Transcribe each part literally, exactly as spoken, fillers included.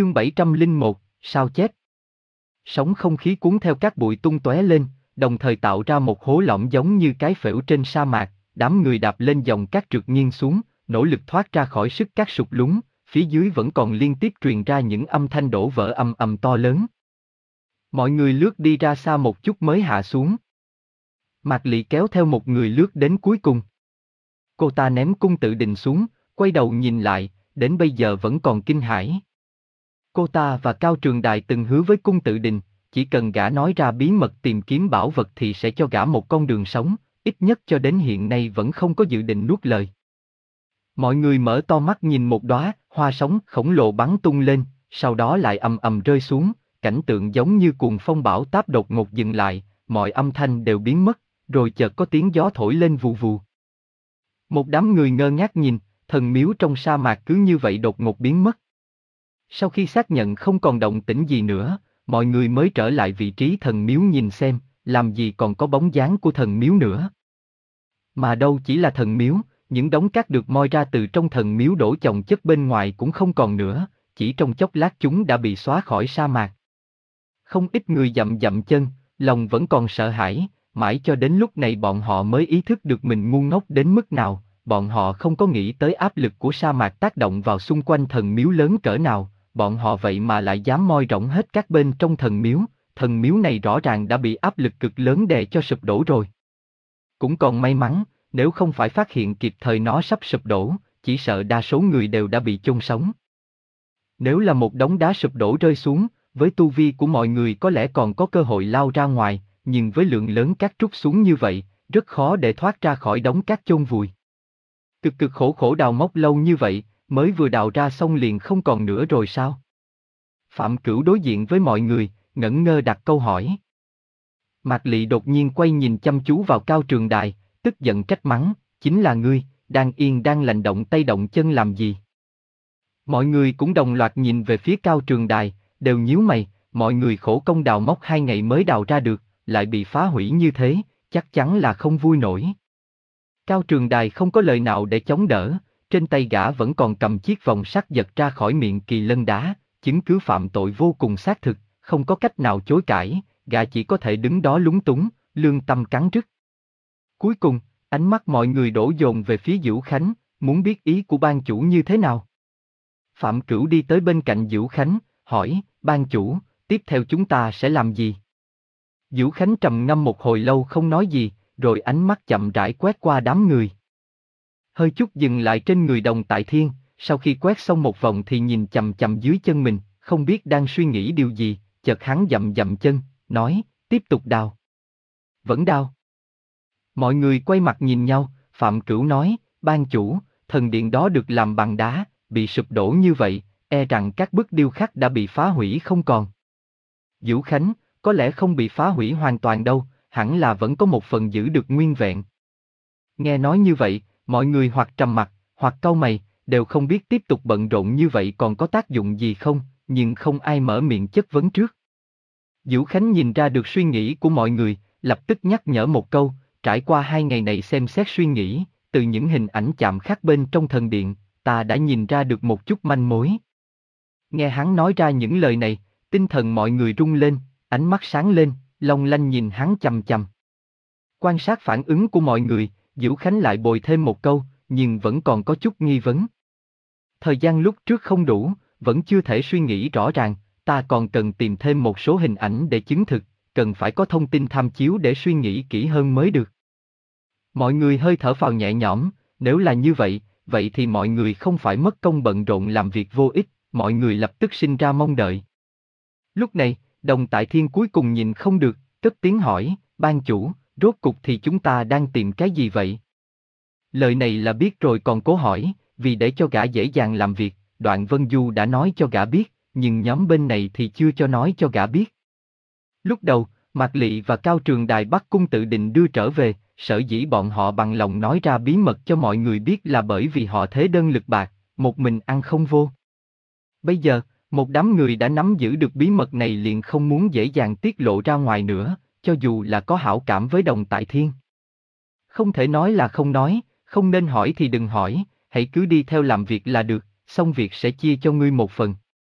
Chương bảy trăm lẻ một, sao chép. Sóng không khí cuốn theo các bụi tung tóe lên, đồng thời tạo ra một hố lõm giống như cái phễu trên sa mạc, đám người đạp lên dòng cát trượt nghiêng xuống, nỗ lực thoát ra khỏi sức cát sụt lún, phía dưới vẫn còn liên tiếp truyền ra những âm thanh đổ vỡ ầm ầm to lớn. Mọi người lướt đi ra xa một chút mới hạ xuống. Mạc Lị kéo theo một người lướt đến cuối cùng. Cô ta ném cung tự định xuống, quay đầu nhìn lại, đến bây giờ vẫn còn kinh hãi. Cô ta và Cao Trường Đài từng hứa với cung tự định, chỉ cần gã nói ra bí mật tìm kiếm bảo vật thì sẽ cho gã một con đường sống, ít nhất cho đến hiện nay vẫn không có dự định nuốt lời. Mọi người mở to mắt nhìn một đóa hoa sóng khổng lồ bắn tung lên, sau đó lại ầm ầm rơi xuống, cảnh tượng giống như cuồng phong bão táp đột ngột dừng lại, mọi âm thanh đều biến mất, rồi chợt có tiếng gió thổi lên vù vù. Một đám người ngơ ngác nhìn, thần miếu trong sa mạc cứ như vậy đột ngột biến mất. Sau khi xác nhận không còn động tĩnh gì nữa, mọi người mới trở lại vị trí thần miếu nhìn xem, làm gì còn có bóng dáng của thần miếu nữa. Mà đâu chỉ là thần miếu, những đống cát được moi ra từ trong thần miếu đổ chồng chất bên ngoài cũng không còn nữa, chỉ trong chốc lát chúng đã bị xóa khỏi sa mạc. Không ít người dậm dậm chân, lòng vẫn còn sợ hãi, mãi cho đến lúc này bọn họ mới ý thức được mình ngu ngốc đến mức nào, bọn họ không có nghĩ tới áp lực của sa mạc tác động vào xung quanh thần miếu lớn cỡ nào, bọn họ vậy mà lại dám moi rỗng hết các bên trong thần miếu, thần miếu này rõ ràng đã bị áp lực cực lớn đè cho sụp đổ rồi. Cũng còn may mắn, nếu không phải phát hiện kịp thời nó sắp sụp đổ, chỉ sợ đa số người đều đã bị chôn sống. Nếu là một đống đá sụp đổ rơi xuống, với tu vi của mọi người có lẽ còn có cơ hội lao ra ngoài, nhưng với lượng lớn cát trút xuống như vậy, rất khó để thoát ra khỏi đống cát chôn vùi. Cực cực khổ khổ đào móc lâu như vậy, mới vừa đào ra xong liền không còn nữa rồi sao? Phạm Cửu đối diện với mọi người, ngẩn ngơ đặt câu hỏi. Mạc Lị đột nhiên quay nhìn chăm chú vào Cao Trường Đài, tức giận trách mắng, chính là ngươi, đang yên đang lành động tay động chân làm gì? Mọi người cũng đồng loạt nhìn về phía Cao Trường Đài, đều nhíu mày, mọi người khổ công đào móc hai ngày mới đào ra được, lại bị phá hủy như thế, chắc chắn là không vui nổi. Cao Trường Đài không có lời nào để chống đỡ, trên tay gã vẫn còn cầm chiếc vòng sắt giật ra khỏi miệng kỳ lân đá, chứng cứ phạm tội vô cùng xác thực, không có cách nào chối cãi, gã chỉ có thể đứng đó lúng túng, lương tâm cắn rứt. Cuối cùng, ánh mắt mọi người đổ dồn về phía Dữu Khánh, muốn biết ý của ban chủ như thế nào. Phạm Cửu đi tới bên cạnh Dữu Khánh, hỏi, ban chủ, tiếp theo chúng ta sẽ làm gì? Dữu Khánh trầm ngâm một hồi lâu không nói gì, rồi ánh mắt chậm rãi quét qua đám người. Hơi chút dừng lại trên người Đồng Tại Thiên, sau khi quét xong một vòng thì nhìn chằm chằm dưới chân mình, không biết đang suy nghĩ điều gì, chợt hắn dậm dậm chân, nói, tiếp tục đào. Vẫn đào. Mọi người quay mặt nhìn nhau, Phạm Cửu nói, ban chủ, thần điện đó được làm bằng đá, bị sụp đổ như vậy, e rằng các bức điêu khắc đã bị phá hủy không còn. Dữu Khánh, có lẽ không bị phá hủy hoàn toàn đâu, hẳn là vẫn có một phần giữ được nguyên vẹn. Nghe nói như vậy, mọi người hoặc trầm mặc, hoặc cau mày, đều không biết tiếp tục bận rộn như vậy còn có tác dụng gì không, nhưng không ai mở miệng chất vấn trước. Dữu Khánh nhìn ra được suy nghĩ của mọi người, lập tức nhắc nhở một câu, trải qua hai ngày này xem xét suy nghĩ, từ những hình ảnh chạm khắc bên trong thần điện, ta đã nhìn ra được một chút manh mối. Nghe hắn nói ra những lời này, tinh thần mọi người rung lên, ánh mắt sáng lên, long lanh nhìn hắn chằm chằm. Quan sát phản ứng của mọi người, Dữu Khánh lại bồi thêm một câu, nhưng vẫn còn có chút nghi vấn. Thời gian lúc trước không đủ, vẫn chưa thể suy nghĩ rõ ràng, ta còn cần tìm thêm một số hình ảnh để chứng thực, cần phải có thông tin tham chiếu để suy nghĩ kỹ hơn mới được. Mọi người hơi thở phào nhẹ nhõm, nếu là như vậy, vậy thì mọi người không phải mất công bận rộn làm việc vô ích, mọi người lập tức sinh ra mong đợi. Lúc này, Đồng Tại Thiên cuối cùng nhìn không được, cất tiếng hỏi, ban chủ, rốt cục thì chúng ta đang tìm cái gì vậy? Lời này là biết rồi còn cố hỏi, vì để cho gã dễ dàng làm việc, Đoạn Vân Du đã nói cho gã biết, nhưng nhóm bên này thì chưa cho nói cho gã biết. Lúc đầu, Mạc Lị và Cao Trường Đài bắt cung tự định đưa trở về, sở dĩ bọn họ bằng lòng nói ra bí mật cho mọi người biết là bởi vì họ thế đơn lực bạc, một mình ăn không vô. Bây giờ, một đám người đã nắm giữ được bí mật này liền không muốn dễ dàng tiết lộ ra ngoài nữa, cho dù là có hảo cảm với Đồng Tại Thiên. Không thể nói là không nói, không nên hỏi thì đừng hỏi, hãy cứ đi theo làm việc là được, xong việc sẽ chia cho ngươi một phần.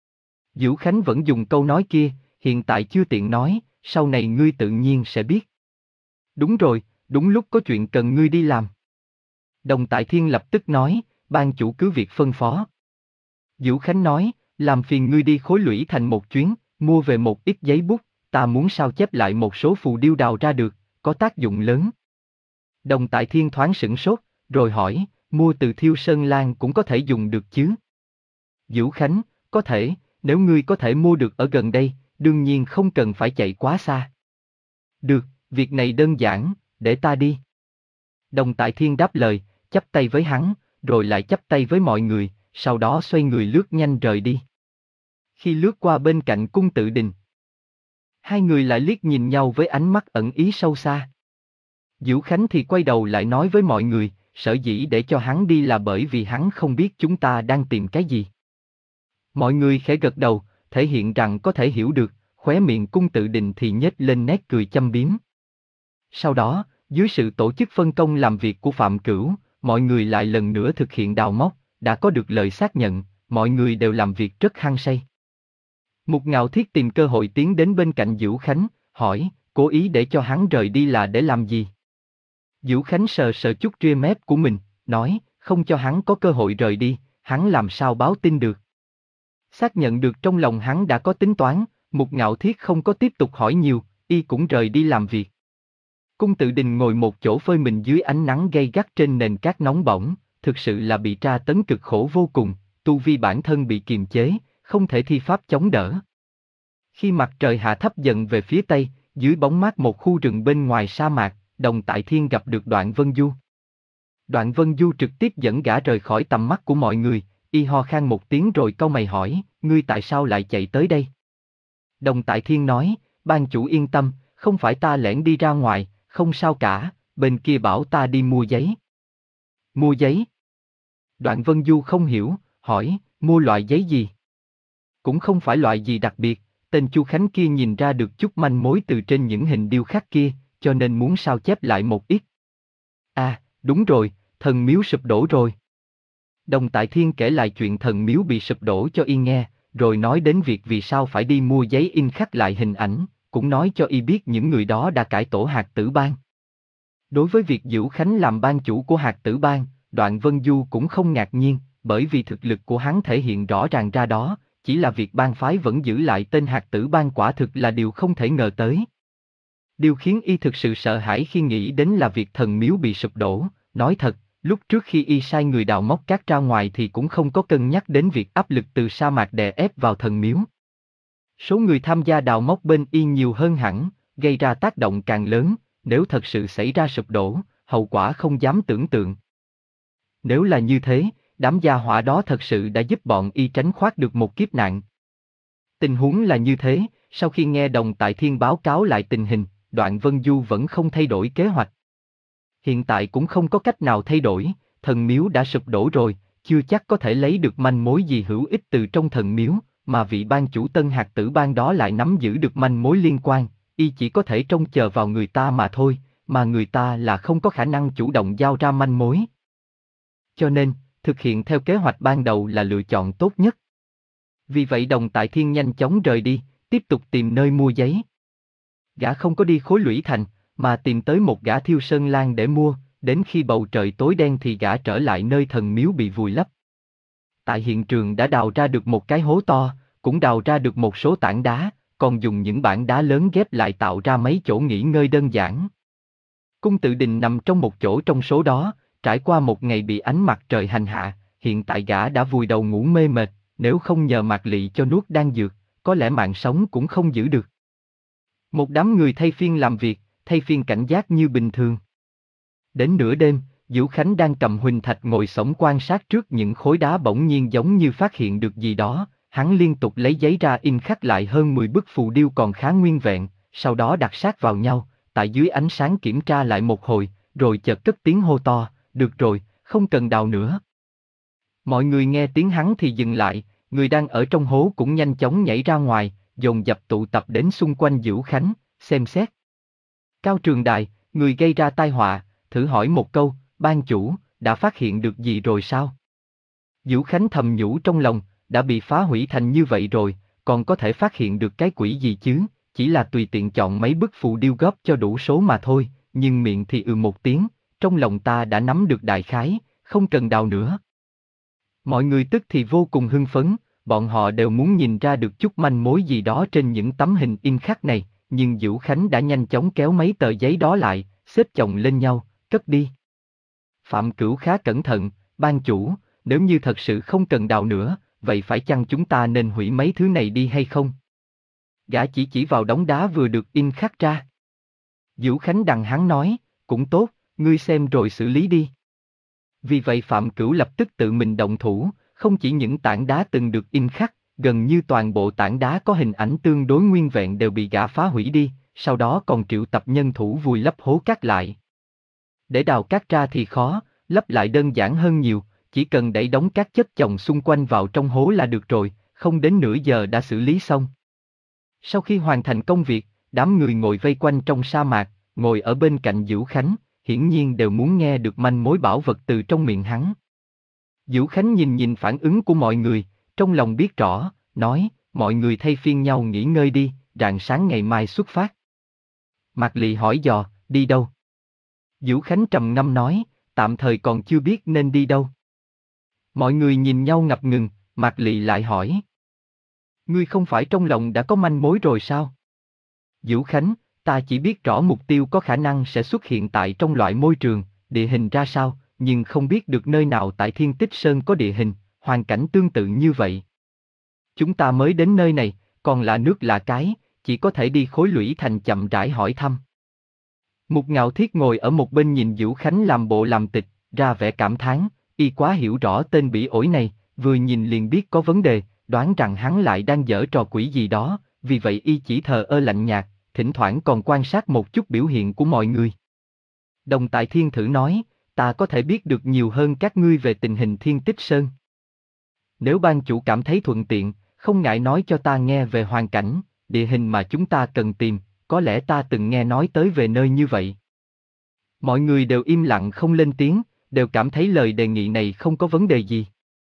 Dữu Khánh vẫn dùng câu nói kia, hiện tại chưa tiện nói, sau này ngươi tự nhiên sẽ biết. Đúng rồi, đúng lúc có chuyện cần ngươi đi làm. Đồng Tại Thiên lập tức nói, ban chủ cứ việc phân phó. Dữu Khánh nói, làm phiền ngươi đi Khối Lũy Thành một chuyến, mua về một ít giấy bút, ta muốn sao chép lại một số phù điêu đào ra được, có tác dụng lớn. Đồng Tại Thiên thoáng sửng sốt, rồi hỏi, mua từ Thiêu Sơn Lan cũng có thể dùng được chứ? Dữu Khánh, có thể, nếu ngươi có thể mua được ở gần đây, đương nhiên không cần phải chạy quá xa. Được, việc này đơn giản, để ta đi. Đồng Tại Thiên đáp lời, chắp tay với hắn, rồi lại chắp tay với mọi người, sau đó xoay người lướt nhanh rời đi. Khi lướt qua bên cạnh cung Tự Đình, hai người lại liếc nhìn nhau với ánh mắt ẩn ý sâu xa. Dữu Khánh thì quay đầu lại nói với mọi người, sở dĩ để cho hắn đi là bởi vì hắn không biết chúng ta đang tìm cái gì. Mọi người khẽ gật đầu, thể hiện rằng có thể hiểu được, khóe miệng cung Tự Đình thì nhếch lên nét cười châm biếm. Sau đó, dưới sự tổ chức phân công làm việc của Phạm Cửu, mọi người lại lần nữa thực hiện đào móc, đã có được lời xác nhận, mọi người đều làm việc rất hăng say. Mục Ngạo Thiết tìm cơ hội tiến đến bên cạnh Dữu Khánh, hỏi, cố ý để cho hắn rời đi là để làm gì? Dữu Khánh sờ sờ chút ria mép của mình, nói, không cho hắn có cơ hội rời đi, hắn làm sao báo tin được. Xác nhận được trong lòng hắn đã có tính toán, Mục Ngạo Thiết không có tiếp tục hỏi nhiều, y cũng rời đi làm việc. Cung Tự Đình ngồi một chỗ phơi mình dưới ánh nắng gay gắt trên nền cát nóng bỏng, thực sự là bị tra tấn cực khổ vô cùng, tu vi bản thân bị kiềm chế, không thể thi pháp chống đỡ. Khi mặt trời hạ thấp dần về phía tây, dưới bóng mát một khu rừng bên ngoài sa mạc, Đồng Tại Thiên gặp được Đoạn Vân Du. Đoạn Vân Du trực tiếp dẫn gã rời khỏi tầm mắt của mọi người, y ho khan một tiếng rồi cau mày hỏi, ngươi tại sao lại chạy tới đây? Đồng Tại Thiên nói, ban chủ yên tâm, không phải ta lẻn đi ra ngoài, không sao cả, bên kia bảo ta đi mua giấy. Mua giấy? Đoạn Vân Du không hiểu, hỏi, mua loại giấy gì? Cũng không phải loại gì đặc biệt, tên Chu Khánh kia nhìn ra được chút manh mối từ trên những hình điêu khắc kia, cho nên muốn sao chép lại một ít. À, đúng rồi, thần miếu sụp đổ rồi. Đồng Tại Thiên kể lại chuyện thần miếu bị sụp đổ cho y nghe, rồi nói đến việc vì sao phải đi mua giấy in khắc lại hình ảnh, cũng nói cho y biết những người đó đã cải tổ Hạt Tử Bang. Đối với việc Dữu Khánh làm ban chủ của Hạt Tử Bang, Đoạn Vân Du cũng không ngạc nhiên, bởi vì thực lực của hắn thể hiện rõ ràng ra đó, chỉ là việc bang phái vẫn giữ lại tên Hạt Tử Bang quả thực là điều không thể ngờ tới. Điều khiến y thực sự sợ hãi khi nghĩ đến là việc thần miếu bị sụp đổ, nói thật, lúc trước khi y sai người đào móc cát ra ngoài thì cũng không có cân nhắc đến việc áp lực từ sa mạc đè ép vào thần miếu. Số người tham gia đào móc bên y nhiều hơn hẳn, gây ra tác động càng lớn, nếu thật sự xảy ra sụp đổ, hậu quả không dám tưởng tượng. Nếu là như thế, đám gia hỏa đó thật sự đã giúp bọn y tránh thoát được một kiếp nạn. Tình huống là như thế, sau khi nghe Đồng Tại Thiên báo cáo lại tình hình, Đoạn Vân Du vẫn không thay đổi kế hoạch. Hiện tại cũng không có cách nào thay đổi, thần miếu đã sụp đổ rồi, chưa chắc có thể lấy được manh mối gì hữu ích từ trong thần miếu, mà vị ban chủ Tân Hạt Tử Bang đó lại nắm giữ được manh mối liên quan, y chỉ có thể trông chờ vào người ta mà thôi, mà người ta là không có khả năng chủ động giao ra manh mối. Cho nên, thực hiện theo kế hoạch ban đầu là lựa chọn tốt nhất. Vì vậy Đồng Tại Thiên nhanh chóng rời đi, tiếp tục tìm nơi mua giấy. Gã không có đi Khối Lũy Thành, mà tìm tới một gã Thiêu Sơn Lan để mua, đến khi bầu trời tối đen thì gã trở lại nơi thần miếu bị vùi lấp. Tại hiện trường đã đào ra được một cái hố to, cũng đào ra được một số tảng đá, còn dùng những bảng đá lớn ghép lại tạo ra mấy chỗ nghỉ ngơi đơn giản. Cung Tự Đình nằm trong một chỗ trong số đó, trải qua một ngày bị ánh mặt trời hành hạ, hiện tại gã đã vùi đầu ngủ mê mệt, nếu không nhờ Mạc Lị cho nuốt đan dược, có lẽ mạng sống cũng không giữ được. Một đám người thay phiên làm việc, thay phiên cảnh giác như bình thường. Đến nửa đêm, Dữu Khánh đang cầm huỳnh thạch ngồi xổm quan sát trước những khối đá bỗng nhiên giống như phát hiện được gì đó, hắn liên tục lấy giấy ra in khắc lại hơn mười bức phù điêu còn khá nguyên vẹn, sau đó đặt sát vào nhau, tại dưới ánh sáng kiểm tra lại một hồi, rồi chợt cất tiếng hô to, được rồi, không cần đào nữa. Mọi người nghe tiếng hắn thì dừng lại, người đang ở trong hố cũng nhanh chóng nhảy ra ngoài, dồn dập tụ tập đến xung quanh Dữu Khánh, xem xét. Cao Trường Đài, người gây ra tai họa, thử hỏi một câu, ban chủ, đã phát hiện được gì rồi sao? Dữu Khánh thầm nhủ trong lòng, đã bị phá hủy thành như vậy rồi, còn có thể phát hiện được cái quỷ gì chứ, chỉ là tùy tiện chọn mấy bức phù điêu góp cho đủ số mà thôi, nhưng miệng thì ừ một tiếng, trong lòng ta đã nắm được đại khái, không cần đào nữa. Mọi người tức thì vô cùng hưng phấn, bọn họ đều muốn nhìn ra được chút manh mối gì đó trên những tấm hình in khắc này, nhưng Vũ Khánh đã nhanh chóng kéo mấy tờ giấy đó lại, xếp chồng lên nhau, cất đi. Phạm Cửu khá cẩn thận, ban chủ, nếu như thật sự không cần đào nữa, vậy phải chăng chúng ta nên hủy mấy thứ này đi hay không? Gã chỉ chỉ vào đống đá vừa được in khắc ra. Vũ Khánh đằng hắn nói, cũng tốt, ngươi xem rồi xử lý đi. Vì vậy Phạm Cửu lập tức tự mình động thủ, không chỉ những tảng đá từng được in khắc, gần như toàn bộ tảng đá có hình ảnh tương đối nguyên vẹn đều bị gã phá hủy đi, sau đó còn triệu tập nhân thủ vùi lấp hố cát lại. Để đào cát ra thì khó, lấp lại đơn giản hơn nhiều, chỉ cần đẩy đống cát chất chồng xung quanh vào trong hố là được rồi, không đến nửa giờ đã xử lý xong. Sau khi hoàn thành công việc, đám người ngồi vây quanh trong sa mạc, ngồi ở bên cạnh Vũ Khánh, hiển nhiên đều muốn nghe được manh mối bảo vật từ trong miệng hắn. Vũ Khánh nhìn nhìn phản ứng của mọi người, trong lòng biết rõ, nói, mọi người thay phiên nhau nghỉ ngơi đi, rạng sáng ngày mai xuất phát. Mạc Lị hỏi dò, đi đâu? Vũ Khánh trầm ngâm nói, tạm thời còn chưa biết nên đi đâu. Mọi người nhìn nhau ngập ngừng, Mạc Lị lại hỏi. Ngươi không phải trong lòng đã có manh mối rồi sao? Vũ Khánh, ta chỉ biết rõ mục tiêu có khả năng sẽ xuất hiện tại trong loại môi trường, địa hình ra sao, nhưng không biết được nơi nào tại Thiên Tích Sơn có địa hình, hoàn cảnh tương tự như vậy. Chúng ta mới đến nơi này, còn lạ nước lạ cái, chỉ có thể đi Khối Lũy Thành chậm rãi hỏi thăm. Mục Ngạo Thiết ngồi ở một bên nhìn Vũ Khánh làm bộ làm tịch, ra vẻ cảm thán, y quá hiểu rõ tên bỉ ổi này, vừa nhìn liền biết có vấn đề, đoán rằng hắn lại đang giở trò quỷ gì đó, vì vậy y chỉ thờ ơ lạnh nhạt, thỉnh thoảng còn quan sát một chút biểu hiện của mọi người. Đồng Tại Thiên thử nói, ta có thể biết được nhiều hơn các ngươi về tình hình Thiên Tích Sơn. Nếu ban chủ cảm thấy thuận tiện, không ngại nói cho ta nghe về hoàn cảnh, địa hình mà chúng ta cần tìm, có lẽ ta từng nghe nói tới về nơi như vậy. Mọi người đều im lặng không lên tiếng, đều cảm thấy lời đề nghị này không có vấn đề gì.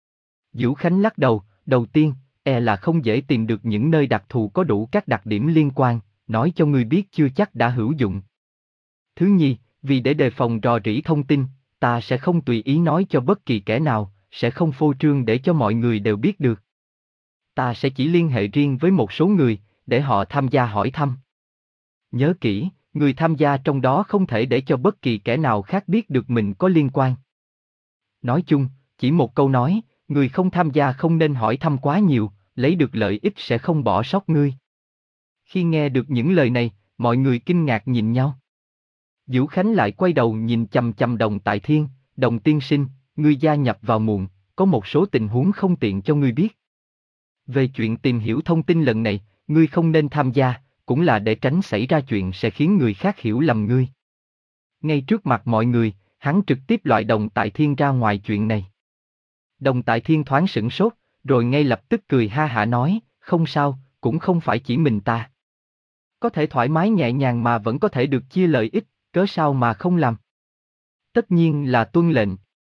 Vũ Khánh lắc đầu, đầu tiên, e là không dễ tìm được những nơi đặc thù có đủ các đặc điểm liên quan, nói cho ngươi biết chưa chắc đã hữu dụng. Thứ nhì, vì để đề phòng rò rỉ thông tin, ta sẽ không tùy ý nói cho bất kỳ kẻ nào, sẽ không phô trương để cho mọi người đều biết được. Ta sẽ chỉ liên hệ riêng với một số người, để họ tham gia hỏi thăm. Nhớ kỹ, người tham gia trong đó không thể để cho bất kỳ kẻ nào khác biết được mình có liên quan. Nói chung, chỉ một câu nói, người không tham gia không nên hỏi thăm quá nhiều, lấy được lợi ích sẽ không bỏ sót ngươi. Khi nghe được những lời này, mọi người kinh ngạc nhìn nhau. Vũ Khánh lại quay đầu nhìn chằm chằm Đồng Tại Thiên, Đồng tiên sinh, ngươi gia nhập vào muộn, có một số tình huống không tiện cho ngươi biết. Về chuyện tìm hiểu thông tin lần này, ngươi không nên tham gia, cũng là để tránh xảy ra chuyện sẽ khiến người khác hiểu lầm ngươi. Ngay trước mặt mọi người, hắn trực tiếp loại Đồng Tại Thiên ra ngoài chuyện này. Đồng Tại Thiên thoáng sửng sốt, rồi ngay lập tức cười ha hả nói, không sao, cũng không phải chỉ mình ta. Có thể thoải mái nhẹ nhàng mà vẫn có thể được chia lợi ích, cớ sao mà không làm? Tất nhiên là tuân lệnh.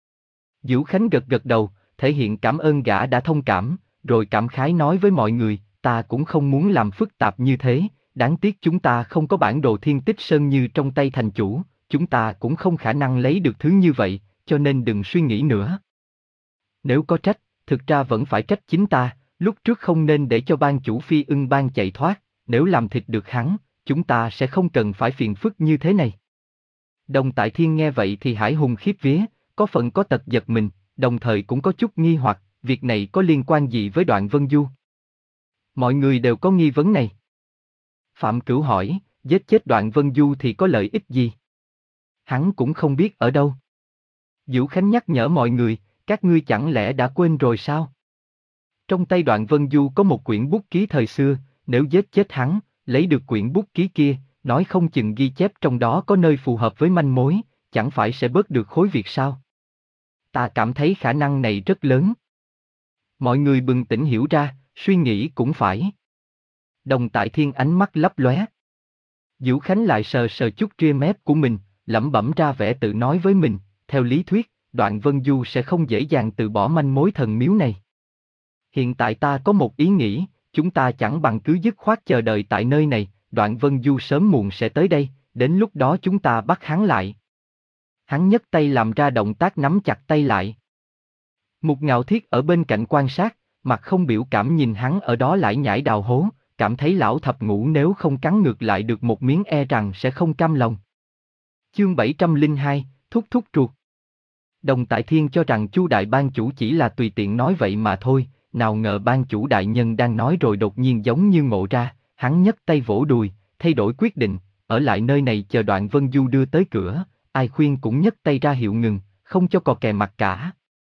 Vũ Khánh gật gật đầu, thể hiện cảm ơn gã đã thông cảm, rồi cảm khái nói với mọi người, ta cũng không muốn làm phức tạp như thế, đáng tiếc chúng ta không có bản đồ Thiên Tích Sơn như trong tay thành chủ, chúng ta cũng không khả năng lấy được thứ như vậy, cho nên đừng suy nghĩ nữa. Nếu có trách, thực ra vẫn phải trách chính ta, lúc trước không nên để cho ban chủ Phi Ưng Bang chạy thoát, nếu làm thịt được hắn, chúng ta sẽ không cần phải phiền phức như thế này. Đồng Tại Thiên nghe vậy thì hải hùng khiếp vía, có phần có tật giật mình, đồng thời cũng có chút nghi hoặc, việc này có liên quan gì với Đoạn Vân Du? Mọi người đều có nghi vấn này. Phạm Cửu hỏi, giết chết Đoạn Vân Du thì có lợi ích gì? Hắn cũng không biết ở đâu. Vũ Khánh nhắc nhở mọi người, các ngươi chẳng lẽ đã quên rồi sao? Trong tay Đoạn Vân Du có một quyển bút ký thời xưa, nếu giết chết hắn, lấy được quyển bút ký kia, nói không chừng ghi chép trong đó có nơi phù hợp với manh mối, chẳng phải sẽ bớt được khối việc sao? Ta cảm thấy khả năng này rất lớn. Mọi người bừng tỉnh hiểu ra, suy nghĩ cũng phải. Đồng Tại Thiên ánh mắt lấp lóe. Vũ Khánh lại sờ sờ chút ria mép của mình, lẩm bẩm ra vẻ tự nói với mình, theo lý thuyết, Đoạn Vân Du sẽ không dễ dàng từ bỏ manh mối thần miếu này. Hiện tại ta có một ý nghĩ, chúng ta chẳng bằng cứ dứt khoát chờ đợi tại nơi này, Đoạn Vân Du sớm muộn sẽ tới đây, đến lúc đó chúng ta bắt hắn lại. Hắn nhấc tay làm ra động tác nắm chặt tay lại. Mục Ngạo Thiết ở bên cạnh quan sát, mặt không biểu cảm nhìn hắn ở đó lải nhải đào hố, cảm thấy lão thập ngũ nếu không cắn ngược lại được một miếng e rằng sẽ không cam lòng. Chương bảy trăm lẻ hai, thúc thúc ruột. Đồng Tại Thiên cho rằng Chu đại ban chủ chỉ là tùy tiện nói vậy mà thôi, nào ngờ ban chủ đại nhân đang nói rồi đột nhiên giống như ngộ ra, hắn nhấc tay vỗ đùi, thay đổi quyết định, ở lại nơi này chờ Đoạn Vân Du đưa tới cửa, ai khuyên cũng nhấc tay ra hiệu ngừng, không cho cò kè mặt cả.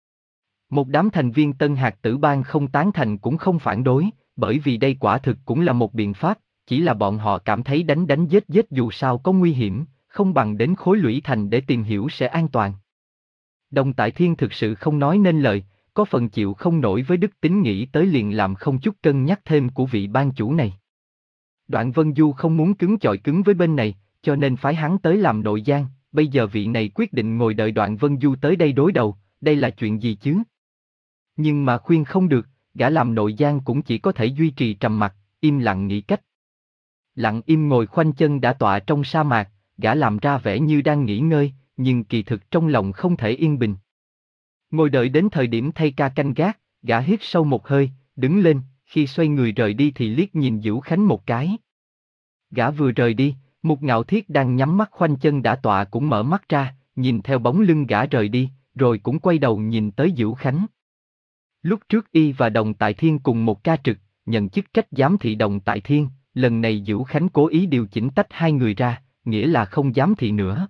Một đám thành viên Tân Hạt Tử Bang không tán thành cũng không phản đối, bởi vì đây quả thực cũng là một biện pháp, chỉ là bọn họ cảm thấy đánh đánh giết giết dù sao có nguy hiểm, không bằng đến Khối Lũy Thành để tìm hiểu sẽ an toàn. Đồng Tại Thiên thực sự không nói nên lời, có phần chịu không nổi với đức tính nghĩ tới liền làm không chút cân nhắc thêm của vị ban chủ này. Đoạn Vân Du không muốn cứng chọi cứng với bên này, cho nên phái hắn tới làm nội gián, bây giờ vị này quyết định ngồi đợi Đoạn Vân Du tới đây đối đầu, đây là chuyện gì chứ? Nhưng mà khuyên không được, gã làm nội gián cũng chỉ có thể duy trì trầm mặc, im lặng nghĩ cách. Lặng im ngồi khoanh chân đã tọa trong sa mạc, gã làm ra vẻ như đang nghỉ ngơi, nhưng kỳ thực trong lòng không thể yên bình. Ngồi đợi đến thời điểm thay ca canh gác, gã hít sâu một hơi, đứng lên, khi xoay người rời đi thì liếc nhìn Dữu Khánh một cái. Gã vừa rời đi, Mục Ngạo Thiết đang nhắm mắt khoanh chân đã tọa cũng mở mắt ra, nhìn theo bóng lưng gã rời đi, rồi cũng quay đầu nhìn tới Dữu Khánh. Lúc trước y và Đồng Tại Thiên cùng một ca trực, nhận chức trách giám thị Đồng Tại Thiên, lần này Dữu Khánh cố ý điều chỉnh tách hai người ra, nghĩa là không giám thị nữa.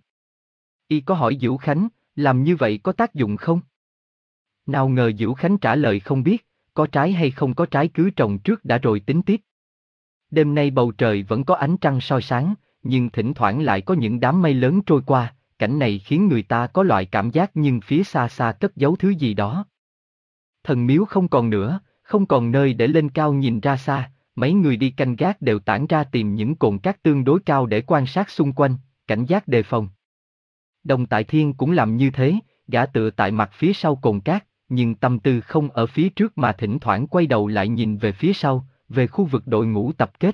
Y có hỏi Dữu Khánh, làm như vậy có tác dụng không? Nào ngờ Dữu Khánh trả lời không biết, có trái hay không có trái cứ trồng trước đã rồi tính tiếp. Đêm nay bầu trời vẫn có ánh trăng soi sáng, nhưng thỉnh thoảng lại có những đám mây lớn trôi qua, cảnh này khiến người ta có loại cảm giác nhưng phía xa xa cất giấu thứ gì đó. Thần miếu không còn nữa, không còn nơi để lên cao nhìn ra xa, mấy người đi canh gác đều tản ra tìm những cồn cát tương đối cao để quan sát xung quanh, cảnh giác đề phòng. Đồng Tại Thiên cũng làm như thế, gã tựa tại mặt phía sau cồn cát, nhưng tâm tư không ở phía trước mà thỉnh thoảng quay đầu lại nhìn về phía sau, về khu vực đội ngũ tập kết.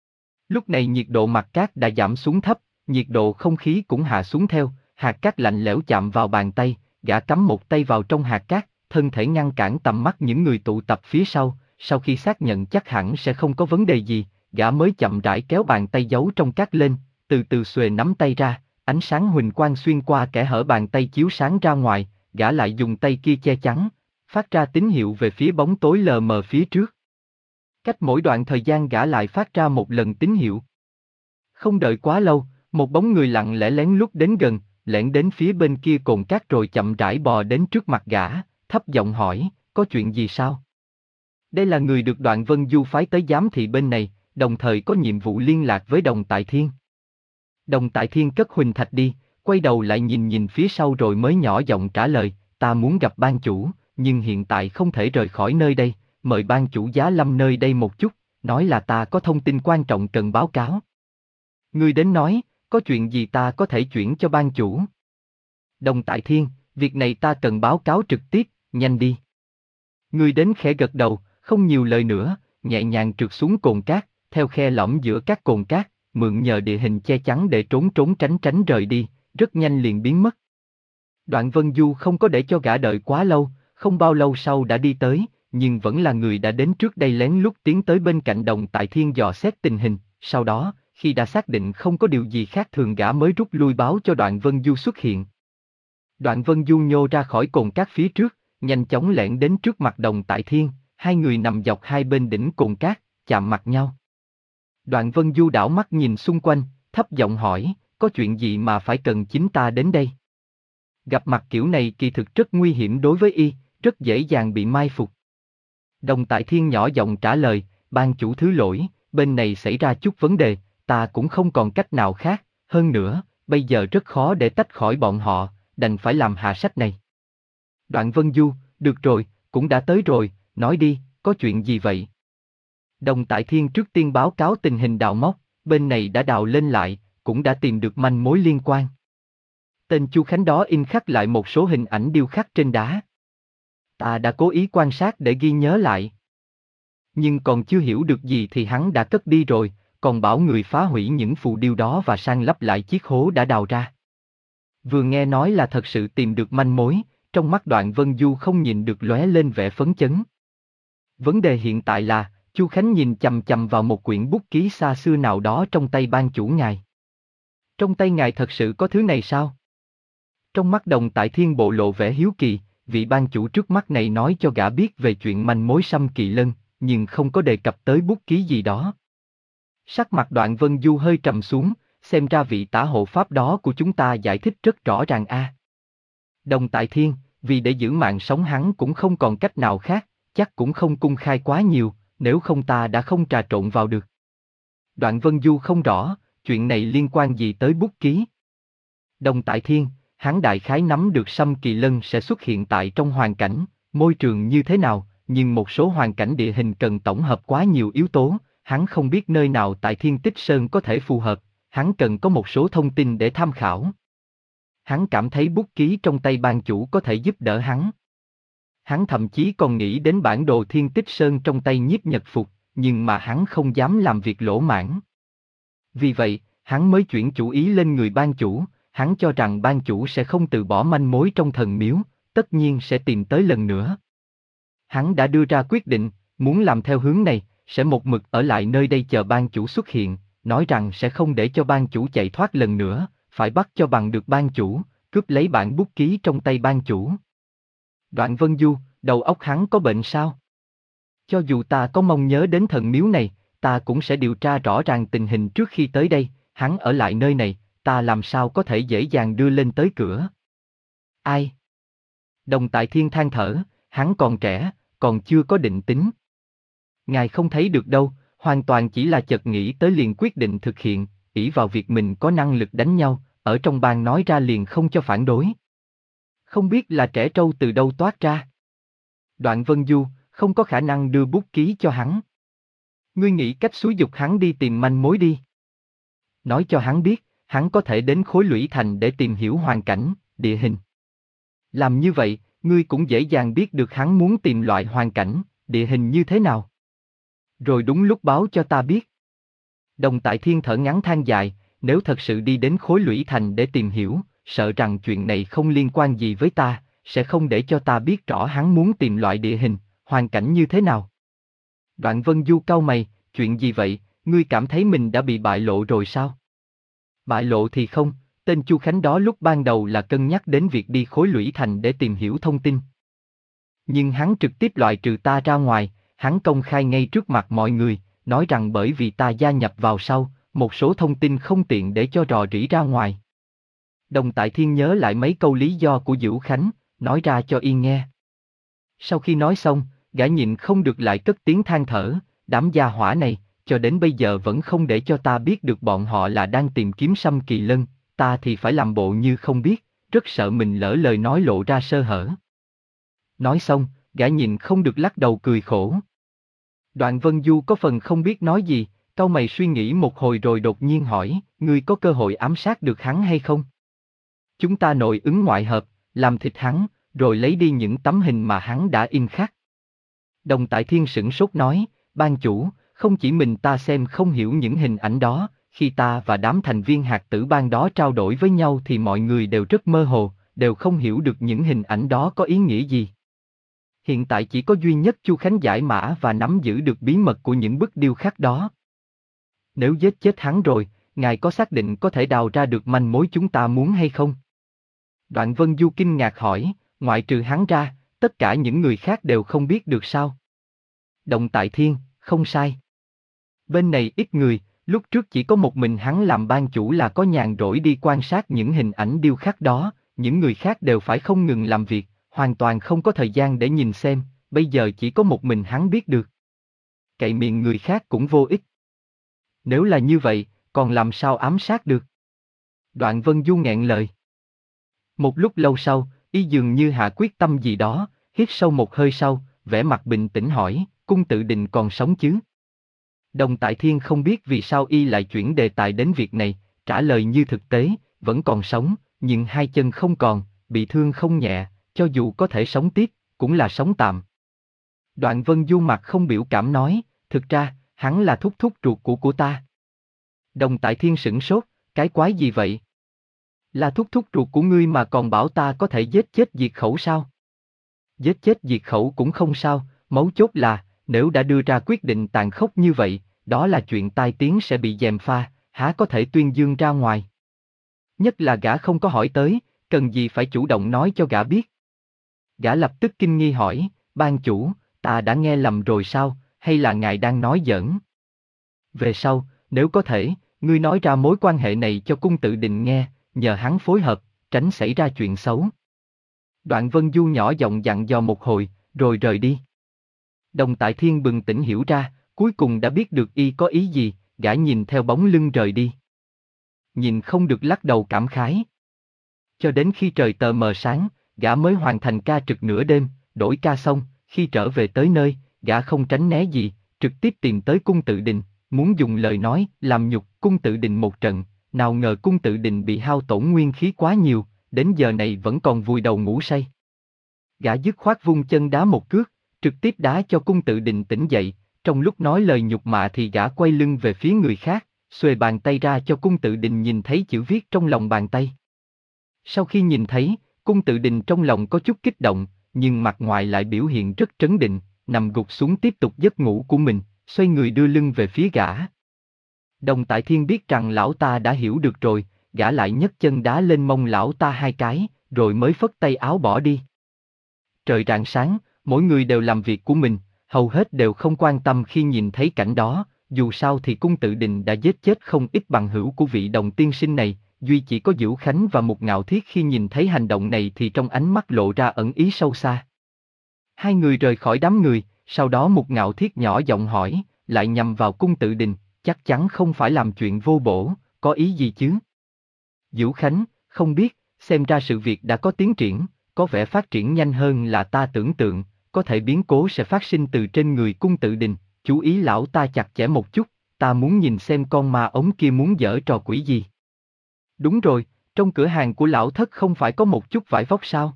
Lúc này nhiệt độ mặt cát đã giảm xuống thấp, nhiệt độ không khí cũng hạ xuống theo, hạt cát lạnh lẽo chạm vào bàn tay, gã cắm một tay vào trong hạt cát, thân thể ngăn cản tầm mắt những người tụ tập phía sau, sau khi xác nhận chắc hẳn sẽ không có vấn đề gì, gã mới chậm rãi kéo bàn tay giấu trong cát lên, từ từ xuề nắm tay ra, ánh sáng huỳnh quang xuyên qua kẽ hở bàn tay chiếu sáng ra ngoài, gã lại dùng tay kia che chắn, phát ra tín hiệu về phía bóng tối lờ mờ phía trước. Cách mỗi đoạn thời gian gã lại phát ra một lần tín hiệu. Không đợi quá lâu, một bóng người lặng lẽ lén lút đến gần, lẻn đến phía bên kia cồn cát rồi chậm rãi bò đến trước mặt gã, thấp giọng hỏi, có chuyện gì sao? Đây là người được Đoạn Vân Du phái tới giám thị bên này, đồng thời có nhiệm vụ liên lạc với Đồng Tại Thiên. Đồng Tại Thiên cất huỳnh thạch đi, quay đầu lại nhìn nhìn phía sau rồi mới nhỏ giọng trả lời, ta muốn gặp ban chủ, nhưng hiện tại không thể rời khỏi nơi đây, mời ban chủ giá lâm nơi đây một chút, nói là ta có thông tin quan trọng cần báo cáo. Ngươi đến nói, có chuyện gì ta có thể chuyển cho ban chủ? Đồng Tại Thiên, việc này ta cần báo cáo trực tiếp, nhanh đi. Ngươi đến khẽ gật đầu, không nhiều lời nữa, nhẹ nhàng trượt xuống cồn cát, theo khe lõm giữa các cồn cát, mượn nhờ địa hình che chắn để trốn trốn tránh tránh rời đi, rất nhanh liền biến mất. Đoạn Vân Du không có để cho gã đợi quá lâu, không bao lâu sau đã đi tới, nhưng vẫn là người đã đến trước đây lén lút tiến tới bên cạnh Đồng Tại Thiên dò xét tình hình, sau đó, khi đã xác định không có điều gì khác thường gã mới rút lui báo cho Đoạn Vân Du xuất hiện. Đoạn Vân Du nhô ra khỏi cồn cát phía trước, nhanh chóng lẻn đến trước mặt Đồng Tại Thiên, hai người nằm dọc hai bên đỉnh cồn cát, chạm mặt nhau. Đoạn Vân Du đảo mắt nhìn xung quanh, thấp giọng hỏi, có chuyện gì mà phải cần chính ta đến đây? Gặp mặt kiểu này kỳ thực rất nguy hiểm đối với y, rất dễ dàng bị mai phục. Đồng Tại Thiên nhỏ giọng trả lời, ban chủ thứ lỗi, bên này xảy ra chút vấn đề, ta cũng không còn cách nào khác, hơn nữa, bây giờ rất khó để tách khỏi bọn họ, đành phải làm hạ sách này. Đoạn Vân Du, được rồi, cũng đã tới rồi, nói đi, có chuyện gì vậy? Đồng Tại Thiên trước tiên báo cáo tình hình đào móc, bên này đã đào lên lại, cũng đã tìm được manh mối liên quan. Tên Chu Khánh đó in khắc lại một số hình ảnh điêu khắc trên đá. Ta đã cố ý quan sát để ghi nhớ lại. Nhưng còn chưa hiểu được gì thì hắn đã cất đi rồi, còn bảo người phá hủy những phù điêu đó và san lấp lại chiếc hố đã đào ra. Vừa nghe nói là thật sự tìm được manh mối, trong mắt Đoạn Vân Du không nhìn được lóe lên vẻ phấn chấn. Vấn đề hiện tại là, Chu Khánh nhìn chằm chằm vào một quyển bút ký xa xưa nào đó trong tay ban chủ ngài. Trong tay ngài thật sự có thứ này sao? Trong mắt Đồng Tại Thiên bộ lộ vẻ hiếu kỳ, vị ban chủ trước mắt này nói cho gã biết về chuyện manh mối Sâm Kỳ Lân, nhưng không có đề cập tới bút ký gì đó. Sắc mặt Đoạn Vân Du hơi trầm xuống, xem ra vị tả hộ pháp đó của chúng ta giải thích rất rõ ràng a. À. Đồng Tại Thiên, vì để giữ mạng sống hắn cũng không còn cách nào khác, chắc cũng không cung khai quá nhiều, nếu không ta đã không trà trộn vào được. Đoạn Vân Du không rõ, chuyện này liên quan gì tới bút ký. Đồng Tại Thiên, hắn đại khái nắm được Sâm Kỳ Lân sẽ xuất hiện tại trong hoàn cảnh, môi trường như thế nào, nhưng một số hoàn cảnh địa hình cần tổng hợp quá nhiều yếu tố, hắn không biết nơi nào tại Thiên Tích Sơn có thể phù hợp, hắn cần có một số thông tin để tham khảo. Hắn cảm thấy bút ký trong tay ban chủ có thể giúp đỡ hắn. Hắn thậm chí còn nghĩ đến bản đồ Thiên Tích Sơn trong tay Nhiếp Nhật Phục, nhưng mà hắn không dám làm việc lỗ mãng. Vì vậy, hắn mới chuyển chủ ý lên người ban chủ, hắn cho rằng ban chủ sẽ không từ bỏ manh mối trong thần miếu, tất nhiên sẽ tìm tới lần nữa. Hắn đã đưa ra quyết định, muốn làm theo hướng này, sẽ một mực ở lại nơi đây chờ ban chủ xuất hiện, nói rằng sẽ không để cho ban chủ chạy thoát lần nữa, phải bắt cho bằng được ban chủ, cướp lấy bản bút ký trong tay ban chủ. Đoạn Vân Du, đầu óc hắn có bệnh sao? Cho dù ta có mong nhớ đến thần miếu này, ta cũng sẽ điều tra rõ ràng tình hình trước khi tới đây, hắn ở lại nơi này, ta làm sao có thể dễ dàng đưa lên tới cửa. Ai? Đồng Tại Thiên than thở, hắn còn trẻ, còn chưa có định tính. Ngài không thấy được đâu, hoàn toàn chỉ là chợt nghĩ tới liền quyết định thực hiện, ỷ vào việc mình có năng lực đánh nhau, ở trong bang nói ra liền không cho phản đối. Không biết là trẻ trâu từ đâu toát ra. Đoạn Vân Du, không có khả năng đưa bút ký cho hắn. Ngươi nghĩ cách xúi giục hắn đi tìm manh mối đi. Nói cho hắn biết, hắn có thể đến Khối Lũy Thành để tìm hiểu hoàn cảnh, địa hình. Làm như vậy, ngươi cũng dễ dàng biết được hắn muốn tìm loại hoàn cảnh, địa hình như thế nào. Rồi đúng lúc báo cho ta biết. Đồng Tại Thiên thở ngắn than dài, nếu thật sự đi đến Khối Lũy Thành để tìm hiểu, sợ rằng chuyện này không liên quan gì với ta, sẽ không để cho ta biết rõ hắn muốn tìm loại địa hình, hoàn cảnh như thế nào. Đoạn Vân Du cau mày, chuyện gì vậy, ngươi cảm thấy mình đã bị bại lộ rồi sao? Bại lộ thì không, tên Chu Khánh đó lúc ban đầu là cân nhắc đến việc đi Khối Lũy Thành để tìm hiểu thông tin. Nhưng hắn trực tiếp loại trừ ta ra ngoài, hắn công khai ngay trước mặt mọi người, nói rằng bởi vì ta gia nhập vào sau, một số thông tin không tiện để cho rò rỉ ra ngoài. Đồng Tại Thiên nhớ lại mấy câu lý do của Dữu Khánh, nói ra cho y nghe. Sau khi nói xong, gã nhịn không được lại cất tiếng than thở, đám gia hỏa này, cho đến bây giờ vẫn không để cho ta biết được bọn họ là đang tìm kiếm Sâm Kỳ Lân, ta thì phải làm bộ như không biết, rất sợ mình lỡ lời nói lộ ra sơ hở. Nói xong, gã nhìn không được lắc đầu cười khổ. Đoạn Vân Du có phần không biết nói gì, cau mày suy nghĩ một hồi rồi đột nhiên hỏi, ngươi có cơ hội ám sát được hắn hay không? Chúng ta nội ứng ngoại hợp, làm thịt hắn, rồi lấy đi những tấm hình mà hắn đã in khắc. Đồng Tại Thiên sửng sốt nói, ban chủ, không chỉ mình ta xem không hiểu những hình ảnh đó, khi ta và đám thành viên hạt tử ban đó trao đổi với nhau thì mọi người đều rất mơ hồ, đều không hiểu được những hình ảnh đó có ý nghĩa gì. Hiện tại chỉ có duy nhất Chu Khánh giải mã và nắm giữ được bí mật của những bức điêu khắc đó. Nếu giết chết hắn rồi, ngài có xác định có thể đào ra được manh mối chúng ta muốn hay không? Đoạn Vân Du kinh ngạc hỏi, ngoại trừ hắn ra, tất cả những người khác đều không biết được sao? Đồng Tại Thiên, không sai. Bên này ít người, lúc trước chỉ có một mình hắn làm ban chủ là có nhàn rỗi đi quan sát những hình ảnh điêu khắc đó, những người khác đều phải không ngừng làm việc, hoàn toàn không có thời gian để nhìn xem, bây giờ chỉ có một mình hắn biết được. Cậy miệng người khác cũng vô ích. Nếu là như vậy, còn làm sao ám sát được? Đoạn Vân Du nghẹn lời. Một lúc lâu sau, y dường như hạ quyết tâm gì đó, hít sâu một hơi sau, vẻ mặt bình tĩnh hỏi, cung tự định còn sống chứ? Đồng Tại Thiên không biết vì sao y lại chuyển đề tài đến việc này, trả lời như thực tế, vẫn còn sống, nhưng hai chân không còn, bị thương không nhẹ, cho dù có thể sống tiếp, cũng là sống tạm. Đoạn Vân Du mặt không biểu cảm nói, thực ra, hắn là thúc thúc ruột của của ta. Đồng Tại Thiên sửng sốt, cái quái gì vậy? Là thúc thúc ruột của ngươi mà còn bảo ta có thể giết chết diệt khẩu sao? Giết chết diệt khẩu cũng không sao, mấu chốt là, nếu đã đưa ra quyết định tàn khốc như vậy, đó là chuyện tai tiếng sẽ bị gièm pha, há có thể tuyên dương ra ngoài. Nhất là gã không có hỏi tới, cần gì phải chủ động nói cho gã biết. Gã lập tức kinh nghi hỏi, ban chủ, ta đã nghe lầm rồi sao, hay là ngài đang nói giỡn? Về sau, nếu có thể, ngươi nói ra mối quan hệ này cho cung tự định nghe, nhờ hắn phối hợp, tránh xảy ra chuyện xấu. Đoạn Vân Du nhỏ giọng dặn dò một hồi, rồi rời đi. Đồng Tại Thiên bừng tỉnh hiểu ra, cuối cùng đã biết được y có ý gì, gã nhìn theo bóng lưng rời đi. Nhìn không được lắc đầu cảm khái. Cho đến khi trời tờ mờ sáng, gã mới hoàn thành ca trực nửa đêm, đổi ca xong, khi trở về tới nơi, gã không tránh né gì, trực tiếp tìm tới cung tự định, muốn dùng lời nói, làm nhục cung tự định một trận, nào ngờ cung tự định bị hao tổn nguyên khí quá nhiều, đến giờ này vẫn còn vùi đầu ngủ say. Gã dứt khoát vung chân đá một cước, trực tiếp đá cho cung tự định tỉnh dậy, trong lúc nói lời nhục mạ thì gã quay lưng về phía người khác, xuề bàn tay ra cho cung tự định nhìn thấy chữ viết trong lòng bàn tay. Sau khi nhìn thấy, cung tự định trong lòng có chút kích động, nhưng mặt ngoài lại biểu hiện rất trấn định, nằm gục xuống tiếp tục giấc ngủ của mình, xoay người đưa lưng về phía gã. Đồng Tại Thiên biết rằng lão ta đã hiểu được rồi, gã lại nhấc chân đá lên mông lão ta hai cái, rồi mới phất tay áo bỏ đi. Trời rạng sáng, mỗi người đều làm việc của mình, hầu hết đều không quan tâm khi nhìn thấy cảnh đó, dù sao thì cung tự định đã giết chết không ít bằng hữu của vị đồng tiên sinh này, duy chỉ có Dữu Khánh và Mục Ngạo Thiết khi nhìn thấy hành động này thì trong ánh mắt lộ ra ẩn ý sâu xa. Hai người rời khỏi đám người, sau đó Mục Ngạo Thiết nhỏ giọng hỏi, lại nhằm vào cung tự định, chắc chắn không phải làm chuyện vô bổ, có ý gì chứ? Dữu Khánh, không biết, xem ra sự việc đã có tiến triển, có vẻ phát triển nhanh hơn là ta tưởng tượng, có thể biến cố sẽ phát sinh từ trên người cung tự định, chú ý lão ta chặt chẽ một chút, ta muốn nhìn xem con ma ống kia muốn giở trò quỷ gì. Đúng rồi, trong cửa hàng của lão thất không phải có một chút vải vóc sao?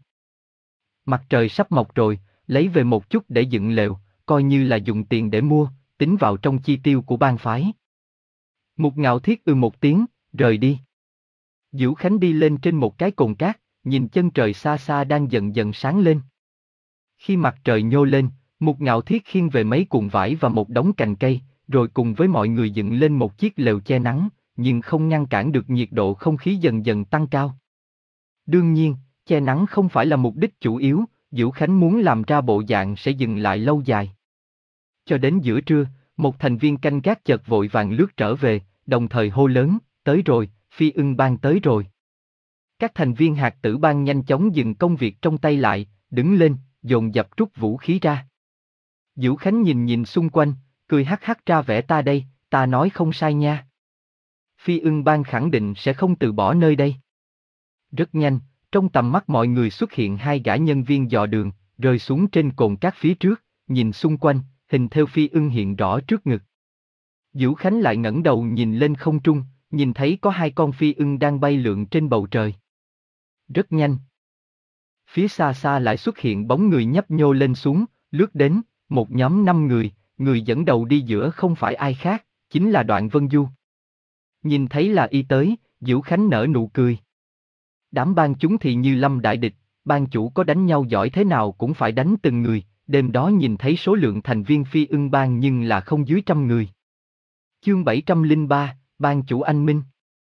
Mặt trời sắp mọc rồi, lấy về một chút để dựng lều, coi như là dùng tiền để mua, tính vào trong chi tiêu của bang phái. Mục Ngạo Thiết ư một tiếng, rời đi. Dữu Khánh đi lên trên một cái cồn cát, nhìn chân trời xa xa đang dần dần sáng lên. Khi mặt trời nhô lên, Mục Ngạo Thiết khiêng về mấy cuộn vải và một đống cành cây, rồi cùng với mọi người dựng lên một chiếc lều che nắng, nhưng không ngăn cản được nhiệt độ không khí dần dần tăng cao. Đương nhiên, che nắng không phải là mục đích chủ yếu, Dữu Khánh muốn làm ra bộ dạng sẽ dừng lại lâu dài. Cho đến giữa trưa, một thành viên canh gác chợt vội vàng lướt trở về, đồng thời hô lớn, tới rồi, Phi Ưng Bang tới rồi. Các thành viên hạt tử bang nhanh chóng dừng công việc trong tay lại, đứng lên, dồn dập rút vũ khí ra. Dữu Khánh nhìn nhìn xung quanh, cười hắc hắc ra vẻ ta đây, ta nói không sai nha. Phi Ưng Bang khẳng định sẽ không từ bỏ nơi đây. Rất nhanh, trong tầm mắt mọi người xuất hiện hai gã nhân viên dò đường, rơi xuống trên cồn cát phía trước, nhìn xung quanh, hình thêu Phi Ưng hiện rõ trước ngực. Dữu Khánh lại ngẩng đầu nhìn lên không trung, nhìn thấy có hai con phi ưng đang bay lượn trên bầu trời. Rất nhanh. Phía xa xa lại xuất hiện bóng người nhấp nhô lên xuống, lướt đến, một nhóm năm người, người dẫn đầu đi giữa không phải ai khác, chính là Đoạn Vân Du. Nhìn thấy là y tới, Dữu Khánh nở nụ cười. Đám bang chúng thì như lâm đại địch, bang chủ có đánh nhau giỏi thế nào cũng phải đánh từng người, đêm đó nhìn thấy số lượng thành viên phi ưng bang nhưng là không dưới trăm người. Chương bảy trăm lẻ ba, Bang chủ anh minh.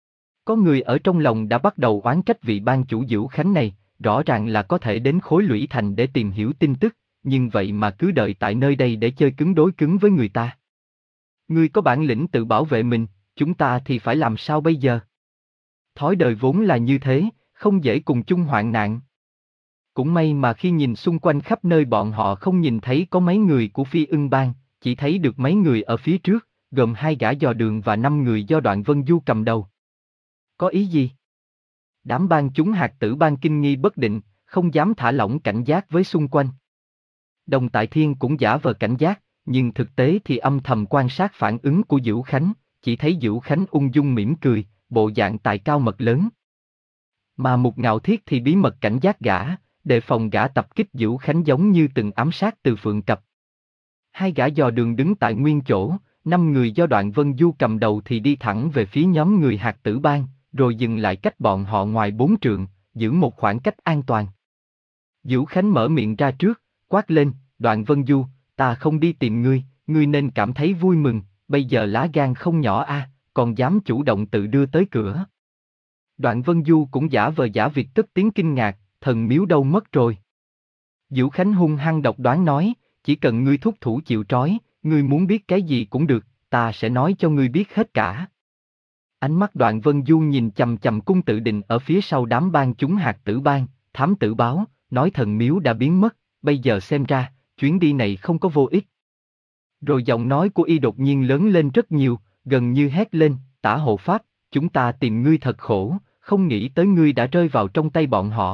Có người ở trong lòng đã bắt đầu oán trách vị bang chủ Dữu Khánh này, rõ ràng là có thể đến Khối Lũy Thành để tìm hiểu tin tức, nhưng vậy mà cứ đợi tại nơi đây để chơi cứng đối cứng với người ta. Ngươi có bản lĩnh tự bảo vệ mình, chúng ta thì phải làm sao bây giờ? Thói đời vốn là như thế, không dễ cùng chung hoạn nạn. Cũng may mà khi nhìn xung quanh khắp nơi bọn họ không nhìn thấy có mấy người của Phi Ưng Bang, chỉ thấy được mấy người ở phía trước, gồm hai gã dò đường và năm người do Đoạn Vân Du cầm đầu. Có ý gì? Đám bang chúng hạt tử bang kinh nghi bất định, không dám thả lỏng cảnh giác với xung quanh. Đồng Tại Thiên cũng giả vờ cảnh giác, nhưng thực tế thì âm thầm quan sát phản ứng của Dữu Khánh, chỉ thấy Dữu Khánh ung dung mỉm cười, bộ dạng tài cao mật lớn. Mà Mục Ngạo Thiết thì bí mật cảnh giác gã, đề phòng gã tập kích Dữu Khánh giống như từng ám sát từ phượng cập. Hai gã dò đường đứng tại nguyên chỗ, năm người do Đoạn Vân Du cầm đầu thì đi thẳng về phía nhóm người Hạt Tử Bang, rồi dừng lại cách bọn họ ngoài bốn trượng, giữ một khoảng cách an toàn. Vũ Khánh mở miệng ra trước, quát lên, Đoạn Vân Du, ta không đi tìm ngươi, ngươi nên cảm thấy vui mừng, bây giờ lá gan không nhỏ a, à, còn dám chủ động tự đưa tới cửa. Đoạn Vân Du cũng giả vờ giả việc tức tiếng kinh ngạc, thần miếu đâu mất rồi. Vũ Khánh hung hăng độc đoán nói, chỉ cần ngươi thúc thủ chịu trói, ngươi muốn biết cái gì cũng được, ta sẽ nói cho ngươi biết hết cả. Ánh mắt Đoạn Vân Du nhìn chằm chằm Cung Tự Định ở phía sau đám bang chúng Hạt Tử Bang, thám tử báo, nói thần miếu đã biến mất, bây giờ xem ra, chuyến đi này không có vô ích. Rồi giọng nói của y đột nhiên lớn lên rất nhiều, gần như hét lên, Tả Hộ Pháp, chúng ta tìm ngươi thật khổ, không nghĩ tới ngươi đã rơi vào trong tay bọn họ.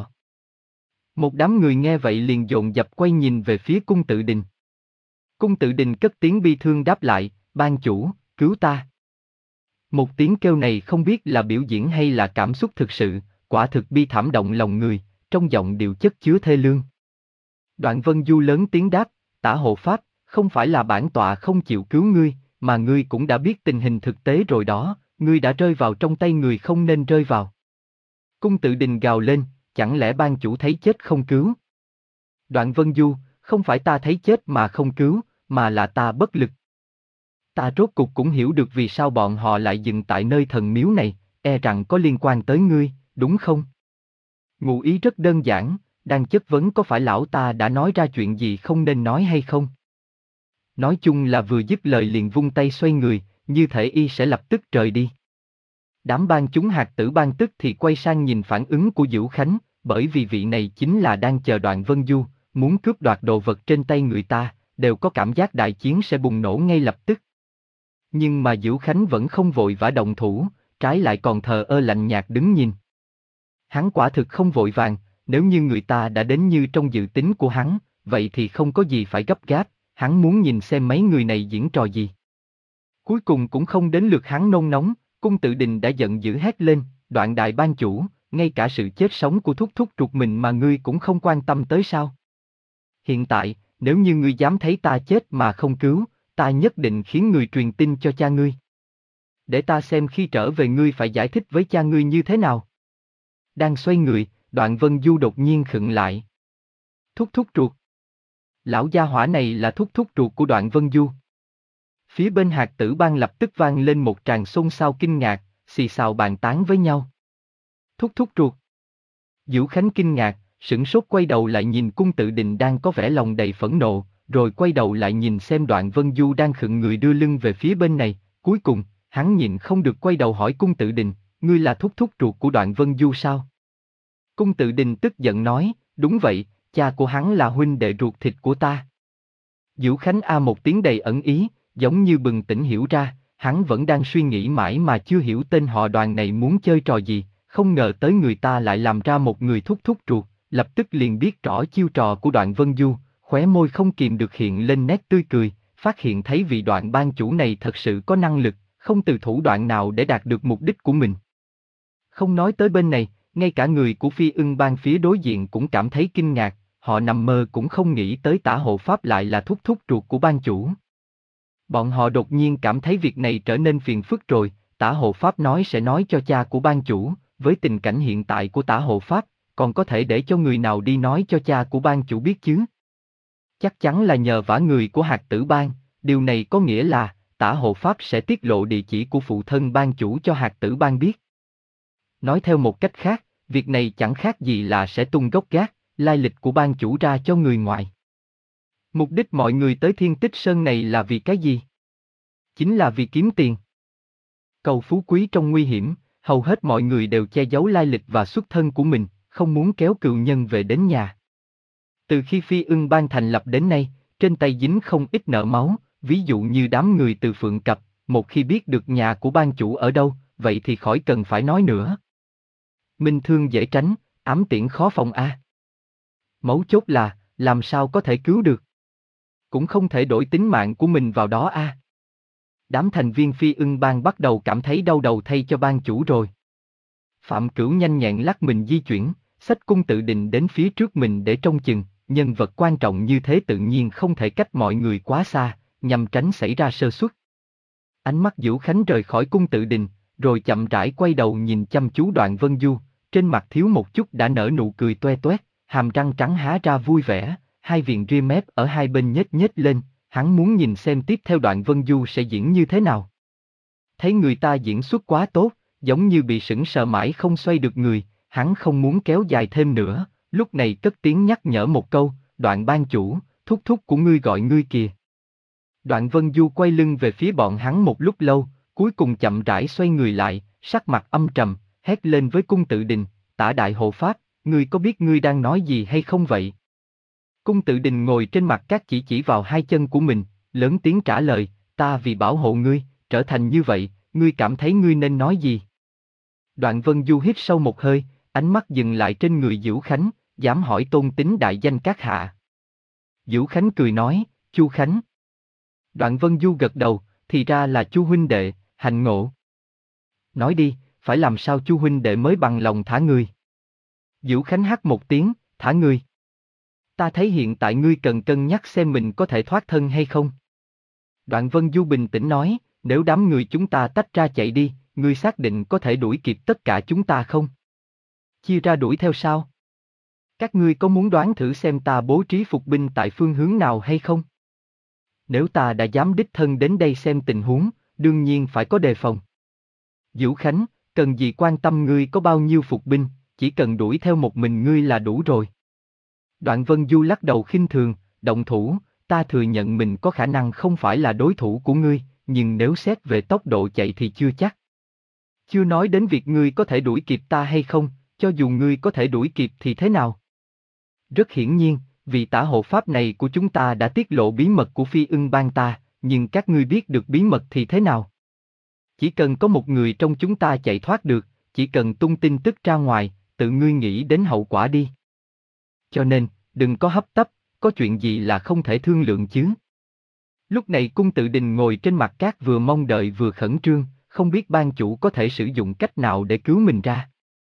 Một đám người nghe vậy liền dồn dập quay nhìn về phía Cung Tự Định. Cung Tự Định cất tiếng bi thương đáp lại, ban chủ, cứu ta. Một tiếng kêu này không biết là biểu diễn hay là cảm xúc thực sự, quả thực bi thảm động lòng người, trong giọng điệu chất chứa thê lương. Đoạn Vân Du lớn tiếng đáp, Tả Hộ Pháp, không phải là bản tọa không chịu cứu ngươi, mà ngươi cũng đã biết tình hình thực tế rồi đó, ngươi đã rơi vào trong tay người không nên rơi vào. Cung Tự Định gào lên, chẳng lẽ ban chủ thấy chết không cứu? Đoạn Vân Du, không phải ta thấy chết mà không cứu, mà là ta bất lực. Ta rốt cục cũng hiểu được vì sao bọn họ lại dừng tại nơi thần miếu này, e rằng có liên quan tới ngươi, đúng không? Ngụ ý rất đơn giản, đang chất vấn có phải lão ta đã nói ra chuyện gì không nên nói hay không? Nói chung là vừa dứt lời liền vung tay xoay người, như thể y sẽ lập tức rời đi. Đám bang chúng Hạt Tử Bang tức thì quay sang nhìn phản ứng của Vũ Khánh, bởi vì vị này chính là đang chờ Đoạn Vân Du, muốn cướp đoạt đồ vật trên tay người ta, đều có cảm giác đại chiến sẽ bùng nổ ngay lập tức. Nhưng mà Vũ Khánh vẫn không vội vã động thủ, trái lại còn thờ ơ lạnh nhạt đứng nhìn. Hắn quả thực không vội vàng, nếu như người ta đã đến như trong dự tính của hắn, vậy thì không có gì phải gấp gáp, hắn muốn nhìn xem mấy người này diễn trò gì. Cuối cùng cũng không đến lượt hắn nôn nóng, Cung Tự Định đã giận dữ hét lên, Đoạn đại ban chủ, ngay cả sự chết sống của thúc thúc ruột mình mà ngươi cũng không quan tâm tới sao? Hiện tại, nếu như ngươi dám thấy ta chết mà không cứu, ta nhất định khiến người truyền tin cho cha ngươi. Để ta xem khi trở về ngươi phải giải thích với cha ngươi như thế nào. Đang xoay người, Đoạn Vân Du đột nhiên khựng lại. Thúc thúc ruột. Lão gia hỏa này là thúc thúc ruột của Đoạn Vân Du. Phía bên Hạt Tử Bang lập tức vang lên một tràng xôn xao kinh ngạc, xì xào bàn tán với nhau. Thúc thúc ruột. Vũ Khánh kinh ngạc, sửng sốt quay đầu lại nhìn Cung Tự Định đang có vẻ lòng đầy phẫn nộ, rồi quay đầu lại nhìn xem Đoạn Vân Du đang khựng người đưa lưng về phía bên này, cuối cùng, hắn nhịn không được quay đầu hỏi Cung Tự Định, ngươi là thúc thúc ruột của Đoạn Vân Du sao? Cung Tự Định tức giận nói, đúng vậy, cha của hắn là huynh đệ ruột thịt của ta. Vũ Khánh a một tiếng đầy ẩn ý, giống như bừng tỉnh hiểu ra, hắn vẫn đang suy nghĩ mãi mà chưa hiểu tên họ Đoàn này muốn chơi trò gì, không ngờ tới người ta lại làm ra một người thúc thúc ruột, lập tức liền biết rõ chiêu trò của Đoạn Vân Du, khóe môi không kìm được hiện lên nét tươi cười, phát hiện thấy vị Đoạn ban chủ này thật sự có năng lực, không từ thủ đoạn nào để đạt được mục đích của mình. Không nói tới bên này, ngay cả người của Phi Ưng Bang phía đối diện cũng cảm thấy kinh ngạc, họ nằm mơ cũng không nghĩ tới Tả Hộ Pháp lại là thúc thúc ruột của ban chủ. Bọn họ đột nhiên cảm thấy việc này trở nên phiền phức rồi, Tả Hộ Pháp nói sẽ nói cho cha của ban chủ, với tình cảnh hiện tại của Tả Hộ Pháp, còn có thể để cho người nào đi nói cho cha của ban chủ biết chứ? Chắc chắn là nhờ vả người của Hạt Tử Bang, điều này có nghĩa là, Tả Hộ Pháp sẽ tiết lộ địa chỉ của phụ thân ban chủ cho Hạt Tử Bang biết. Nói theo một cách khác, việc này chẳng khác gì là sẽ tung gốc gác, lai lịch của ban chủ ra cho người ngoài. Mục đích mọi người tới Thiên Tích Sơn này là vì cái gì? Chính là vì kiếm tiền. Cầu phú quý trong nguy hiểm, hầu hết mọi người đều che giấu lai lịch và xuất thân của mình, không muốn kéo cừu nhân về đến nhà. Từ khi Phi Ưng Bang thành lập đến nay, trên tay dính không ít nợ máu, ví dụ như đám người từ Phượng Cập, một khi biết được nhà của ban chủ ở đâu, vậy thì khỏi cần phải nói nữa. Minh thương dễ tránh, ám tiễn khó phòng a. Mấu chốt là, làm sao có thể cứu được? Cũng không thể đổi tính mạng của mình vào đó a. Đám thành viên Phi Ưng Bang bắt đầu cảm thấy đau đầu thay cho ban chủ rồi. Phạm Cửu nhanh nhẹn lắc mình di chuyển, xách Cung Tự Định đến phía trước mình để trông chừng, nhân vật quan trọng như thế tự nhiên không thể cách mọi người quá xa, nhằm tránh xảy ra sơ suất. Ánh mắt Dữu Khánh rời khỏi cung Tự Đình, rồi chậm rãi quay đầu nhìn chăm chú Đoạn Vân Du, trên mặt thiếu một chút đã nở nụ cười toe toét, hàm răng trắng há ra vui vẻ, hai viền ria mép ở hai bên nhếch nhếch lên, hắn muốn nhìn xem tiếp theo Đoạn Vân Du sẽ diễn như thế nào. Thấy người ta diễn xuất quá tốt, giống như bị sững sờ mãi không xoay được người, hắn không muốn kéo dài thêm nữa, lúc này cất tiếng nhắc nhở một câu, Đoạn ban chủ, thúc thúc của ngươi gọi ngươi kìa. Đoạn Vân Du quay lưng về phía bọn hắn một lúc lâu, cuối cùng chậm rãi xoay người lại, sắc mặt âm trầm, hét lên với cung Tự Đình, Tả đại hộ pháp, ngươi có biết ngươi đang nói gì hay không vậy? Cung Tự Đình ngồi trên mặt cát chỉ chỉ vào hai chân của mình, lớn tiếng trả lời, ta vì bảo hộ ngươi, trở thành như vậy, ngươi cảm thấy ngươi nên nói gì? Đoạn Vân Du hít sâu một hơi, ánh mắt dừng lại trên người Dữu Khánh, dám hỏi tôn tính đại danh các hạ. Dữu Khánh cười nói, Chu Khánh. Đoạn Vân Du gật đầu, thì ra là Chu huynh đệ, hạnh ngộ. Nói đi, phải làm sao Chu huynh đệ mới bằng lòng thả ngươi? Dữu Khánh hắt một tiếng, thả ngươi. Ta thấy hiện tại ngươi cần cân nhắc xem mình có thể thoát thân hay không. Đoạn Vân Du bình tĩnh nói, nếu đám người chúng ta tách ra chạy đi, ngươi xác định có thể đuổi kịp tất cả chúng ta không? Chia ra đuổi theo sao? Các ngươi có muốn đoán thử xem ta bố trí phục binh tại phương hướng nào hay không? Nếu ta đã dám đích thân đến đây xem tình huống, đương nhiên phải có đề phòng. Dữu Khánh, cần gì quan tâm ngươi có bao nhiêu phục binh, chỉ cần đuổi theo một mình ngươi là đủ rồi. Đoạn Vân Du lắc đầu khinh thường, động thủ, ta thừa nhận mình có khả năng không phải là đối thủ của ngươi, nhưng nếu xét về tốc độ chạy thì chưa chắc. Chưa nói đến việc ngươi có thể đuổi kịp ta hay không, cho dù ngươi có thể đuổi kịp thì thế nào? Rất hiển nhiên, vị tả hộ pháp này của chúng ta đã tiết lộ bí mật của Phi Ưng Bang ta, nhưng các ngươi biết được bí mật thì thế nào? Chỉ cần có một người trong chúng ta chạy thoát được, chỉ cần tung tin tức ra ngoài, tự ngươi nghĩ đến hậu quả đi. Cho nên, đừng có hấp tấp, có chuyện gì là không thể thương lượng chứ? Lúc này cung Tự Đình ngồi trên mặt cát vừa mong đợi vừa khẩn trương, không biết ban chủ có thể sử dụng cách nào để cứu mình ra.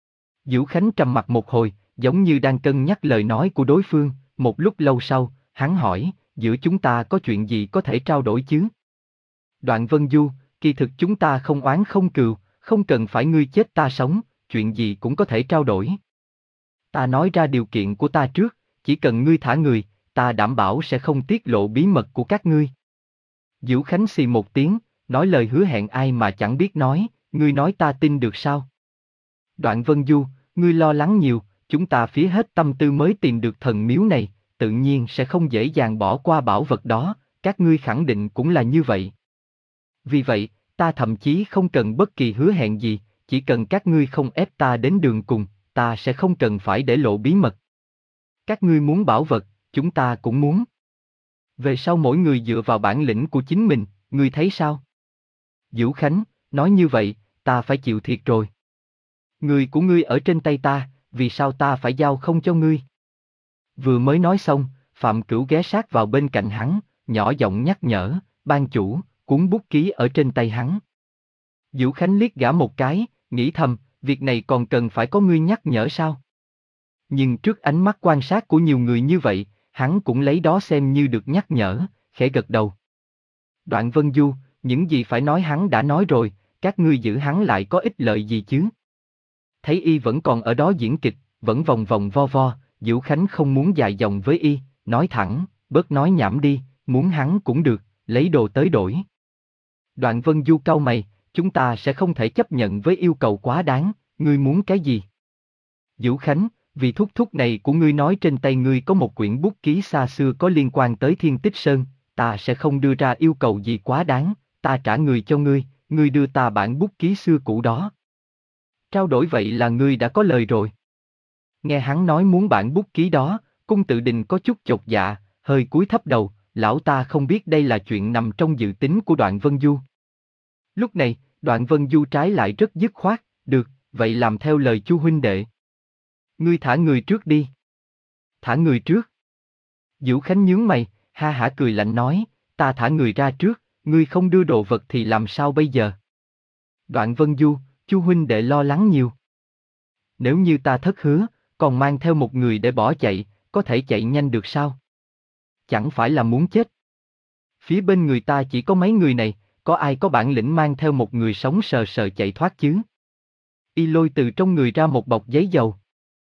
Dữu Khánh trầm mặt một hồi, giống như đang cân nhắc lời nói của đối phương, một lúc lâu sau, hắn hỏi, giữa chúng ta có chuyện gì có thể trao đổi chứ? Đoạn Vân Du, kỳ thực chúng ta không oán không cừu, không cần phải ngươi chết ta sống, chuyện gì cũng có thể trao đổi. Ta nói ra điều kiện của ta trước, chỉ cần ngươi thả người, ta đảm bảo sẽ không tiết lộ bí mật của các ngươi. Dữu Khánh xì một tiếng, nói lời hứa hẹn ai mà chẳng biết nói, ngươi nói ta tin được sao? Đoạn Vân Du, ngươi lo lắng nhiều, chúng ta phí hết tâm tư mới tìm được thần miếu này, tự nhiên sẽ không dễ dàng bỏ qua bảo vật đó, các ngươi khẳng định cũng là như vậy. Vì vậy, ta thậm chí không cần bất kỳ hứa hẹn gì, chỉ cần các ngươi không ép ta đến đường cùng, ta sẽ không cần phải để lộ bí mật. Các ngươi muốn bảo vật, chúng ta cũng muốn. Về sau mỗi người dựa vào bản lĩnh của chính mình, ngươi thấy sao? Dữu Khánh, nói như vậy, ta phải chịu thiệt rồi. Người của ngươi ở trên tay ta, vì sao ta phải giao không cho ngươi? Vừa mới nói xong, Phạm Cửu ghé sát vào bên cạnh hắn, nhỏ giọng nhắc nhở, ban chủ, cuốn bút ký ở trên tay hắn. Dữu Khánh liếc gã một cái, nghĩ thầm, việc này còn cần phải có ngươi nhắc nhở sao? Nhưng trước ánh mắt quan sát của nhiều người như vậy, hắn cũng lấy đó xem như được nhắc nhở, khẽ gật đầu. Đoạn Vân Du, những gì phải nói hắn đã nói rồi, các ngươi giữ hắn lại có ích lợi gì chứ? Thấy y vẫn còn ở đó diễn kịch, vẫn vòng vòng vo vo, Dữu Khánh không muốn dài dòng với y, nói thẳng, bớt nói nhảm đi, muốn hắn cũng được, lấy đồ tới đổi. Đoạn Vân Du cau mày, chúng ta sẽ không thể chấp nhận với yêu cầu quá đáng, ngươi muốn cái gì? Dữu Khánh, vì thúc thúc này của ngươi nói trên tay ngươi có một quyển bút ký xa xưa có liên quan tới Thiên Tích Sơn, ta sẽ không đưa ra yêu cầu gì quá đáng, ta trả người cho ngươi, ngươi đưa ta bản bút ký xưa cũ đó. Trao đổi vậy là ngươi đã có lời rồi. Nghe hắn nói muốn bản bút ký đó, cung Tự Đình có chút chột dạ, hơi cúi thấp đầu, lão ta không biết đây là chuyện nằm trong dự tính của Đoạn Vân Du. Lúc này, Đoạn Vân Du trái lại rất dứt khoát, được, vậy làm theo lời Chu huynh đệ. Ngươi thả người trước đi. Thả người trước. Dữu Khánh nhướng mày, ha hả cười lạnh nói, ta thả người ra trước, ngươi không đưa đồ vật thì làm sao bây giờ? Đoạn Vân Du, Chu huynh đệ lo lắng nhiều. Nếu như ta thất hứa, còn mang theo một người để bỏ chạy, có thể chạy nhanh được sao? Chẳng phải là muốn chết. Phía bên người ta chỉ có mấy người này, có ai có bản lĩnh mang theo một người sống sờ sờ chạy thoát chứ? Y lôi từ trong người ra một bọc giấy dầu.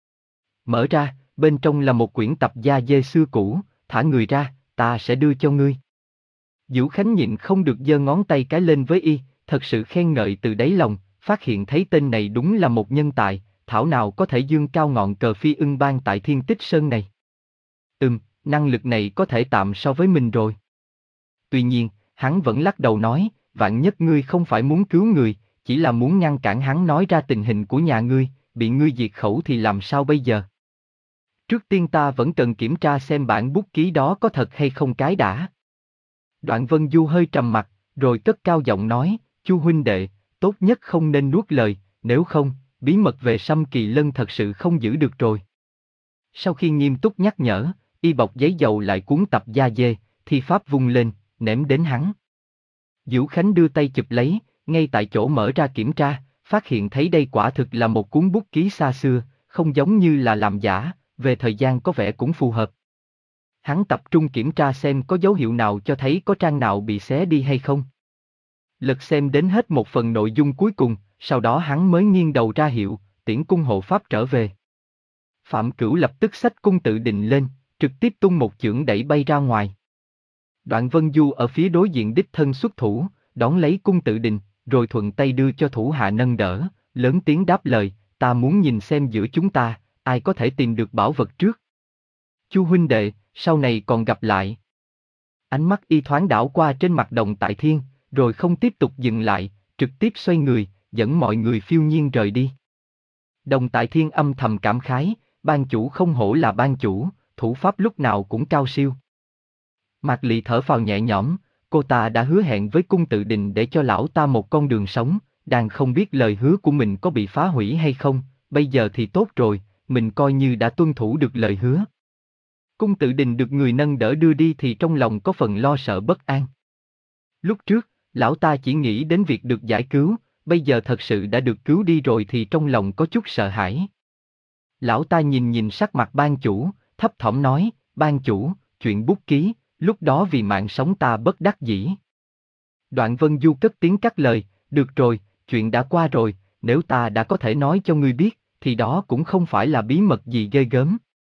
Mở ra, bên trong là một quyển tập gia dê xưa cũ, thả người ra, ta sẽ đưa cho ngươi. Vũ Khánh nhịn không được giơ ngón tay cái lên với Y, thật sự khen ngợi từ đáy lòng, phát hiện thấy tên này đúng là một nhân tài, thảo nào có thể dương cao ngọn cờ Phi Ưng Bang tại Thiên Tích Sơn này. Ừm, năng lực này có thể tạm so với mình rồi. Tuy nhiên, hắn vẫn lắc đầu nói, vạn nhất ngươi không phải muốn cứu người, chỉ là muốn ngăn cản hắn nói ra tình hình của nhà ngươi, bị ngươi diệt khẩu thì làm sao bây giờ? Trước tiên ta vẫn cần kiểm tra xem bản bút ký đó có thật hay không cái đã. Đoạn Vân Du hơi trầm mặt, rồi cất cao giọng nói, Chu huynh đệ, tốt nhất không nên nuốt lời, nếu không, bí mật về Sâm Kỳ Lân thật sự không giữ được rồi. Sau khi nghiêm túc nhắc nhở, Y bọc giấy dầu lại cuốn tập gia dê, thi pháp vung lên, ném đến hắn. Vũ Khánh đưa tay chụp lấy, ngay tại chỗ mở ra kiểm tra, phát hiện thấy đây quả thực là một cuốn bút ký xa xưa, không giống như là làm giả, về thời gian có vẻ cũng phù hợp. Hắn tập trung kiểm tra xem có dấu hiệu nào cho thấy có trang nào bị xé đi hay không. Lật xem đến hết một phần nội dung cuối cùng, sau đó hắn mới nghiêng đầu ra hiệu, tiễn cung hộ pháp trở về. Phạm Cửu lập tức xách cung tự định lên, trực tiếp tung một chưởng đẩy bay ra ngoài. Đoạn Vân Du ở phía đối diện đích thân xuất thủ, đón lấy cung tự định, rồi thuận tay đưa cho thủ hạ nâng đỡ, lớn tiếng đáp lời, ta muốn nhìn xem giữa chúng ta, ai có thể tìm được bảo vật trước. Chu huynh đệ, sau này còn gặp lại. Ánh mắt Y thoáng đảo qua trên mặt Đồng Tại Thiên, rồi không tiếp tục dừng lại, trực tiếp xoay người, dẫn mọi người phiêu nhiên rời đi. Đồng Tại Thiên âm thầm cảm khái, ban chủ không hổ là ban chủ, thủ pháp lúc nào cũng cao siêu. Mạc Lị thở phào nhẹ nhõm, cô ta đã hứa hẹn với cung tự định để cho lão ta một con đường sống, đang không biết lời hứa của mình có bị phá hủy hay không, bây giờ thì tốt rồi, mình coi như đã tuân thủ được lời hứa. Cung tự định được người nâng đỡ đưa đi thì trong lòng có phần lo sợ bất an. Lúc trước, lão ta chỉ nghĩ đến việc được giải cứu, bây giờ thật sự đã được cứu đi rồi thì trong lòng có chút sợ hãi. Lão ta nhìn nhìn sắc mặt ban chủ, thấp thỏm nói, ban chủ, chuyện bút ký, lúc đó vì mạng sống ta bất đắc dĩ. Đoạn Vân Du cất tiếng cắt lời, được rồi, chuyện đã qua rồi, nếu ta đã có thể nói cho ngươi biết, thì đó cũng không phải là bí mật gì ghê gớm.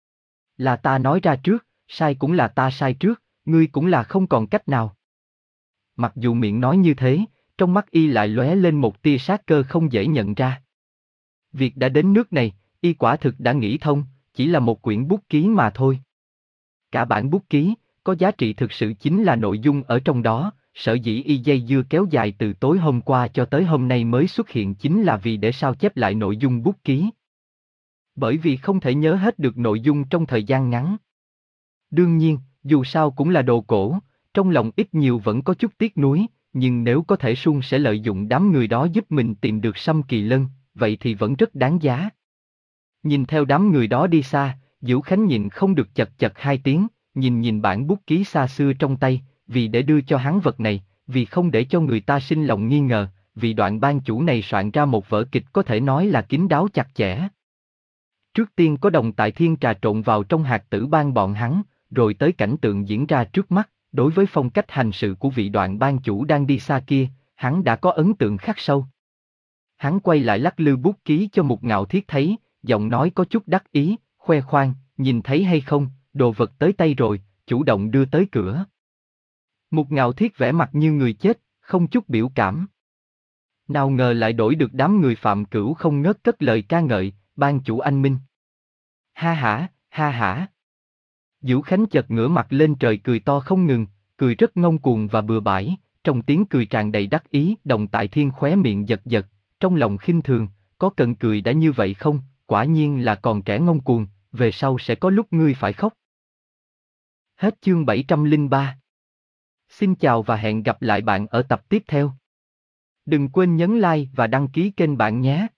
Là ta nói ra trước, sai cũng là ta sai trước, ngươi cũng là không còn cách nào. Mặc dù miệng nói như thế, trong mắt Y lại lóe lên một tia sát cơ không dễ nhận ra. Việc đã đến nước này, Y quả thực đã nghĩ thông, chỉ là một quyển bút ký mà thôi. Cả bản bút ký, có giá trị thực sự chính là nội dung ở trong đó, sở dĩ Y dây dưa kéo dài từ tối hôm qua cho tới hôm nay mới xuất hiện chính là vì để sao chép lại nội dung bút ký. Bởi vì không thể nhớ hết được nội dung trong thời gian ngắn. Đương nhiên, dù sao cũng là đồ cổ, trong lòng ít nhiều vẫn có chút tiếc nuối, nhưng nếu có thể suôn sẽ lợi dụng đám người đó giúp mình tìm được Sâm Kỳ Lân, vậy thì vẫn rất đáng giá. Nhìn theo đám người đó đi xa, Vũ Khánh nhịn không được chật chật hai tiếng, nhìn nhìn bản bút ký xa xưa trong tay, vì để đưa cho hắn vật này, vì không để cho người ta sinh lòng nghi ngờ, vì đoạn ban chủ này soạn ra một vở kịch có thể nói là kín đáo chặt chẽ. Trước tiên có Đồng Tại Thiên trà trộn vào trong hạt tử ban bọn hắn, rồi tới cảnh tượng diễn ra trước mắt, đối với phong cách hành sự của vị đoạn ban chủ đang đi xa kia, hắn đã có ấn tượng khắc sâu. Hắn quay lại lắc lư bút ký cho Mục Ngạo Thiết thấy, giọng nói có chút đắc ý, khoe khoang, nhìn thấy hay không, đồ vật tới tay rồi, chủ động đưa tới cửa. Mục Ngạo Thiết vẻ mặt như người chết, không chút biểu cảm. Nào ngờ lại đổi được đám người Phạm Cửu không ngớt cất lời ca ngợi, ban chủ anh minh. Ha hả, ha hả. Vũ Khánh chợt ngửa mặt lên trời cười to không ngừng, cười rất ngông cuồng và bừa bãi, trong tiếng cười tràn đầy đắc ý. Đồng Tại Thiên khóe miệng giật giật, trong lòng khinh thường, có cần cười đã như vậy không, quả nhiên là còn trẻ ngông cuồng, về sau sẽ có lúc ngươi phải khóc. Hết chương bảy trăm lẻ ba. Xin chào và hẹn gặp lại bạn ở tập tiếp theo. Đừng quên nhấn like và đăng ký kênh bạn nhé.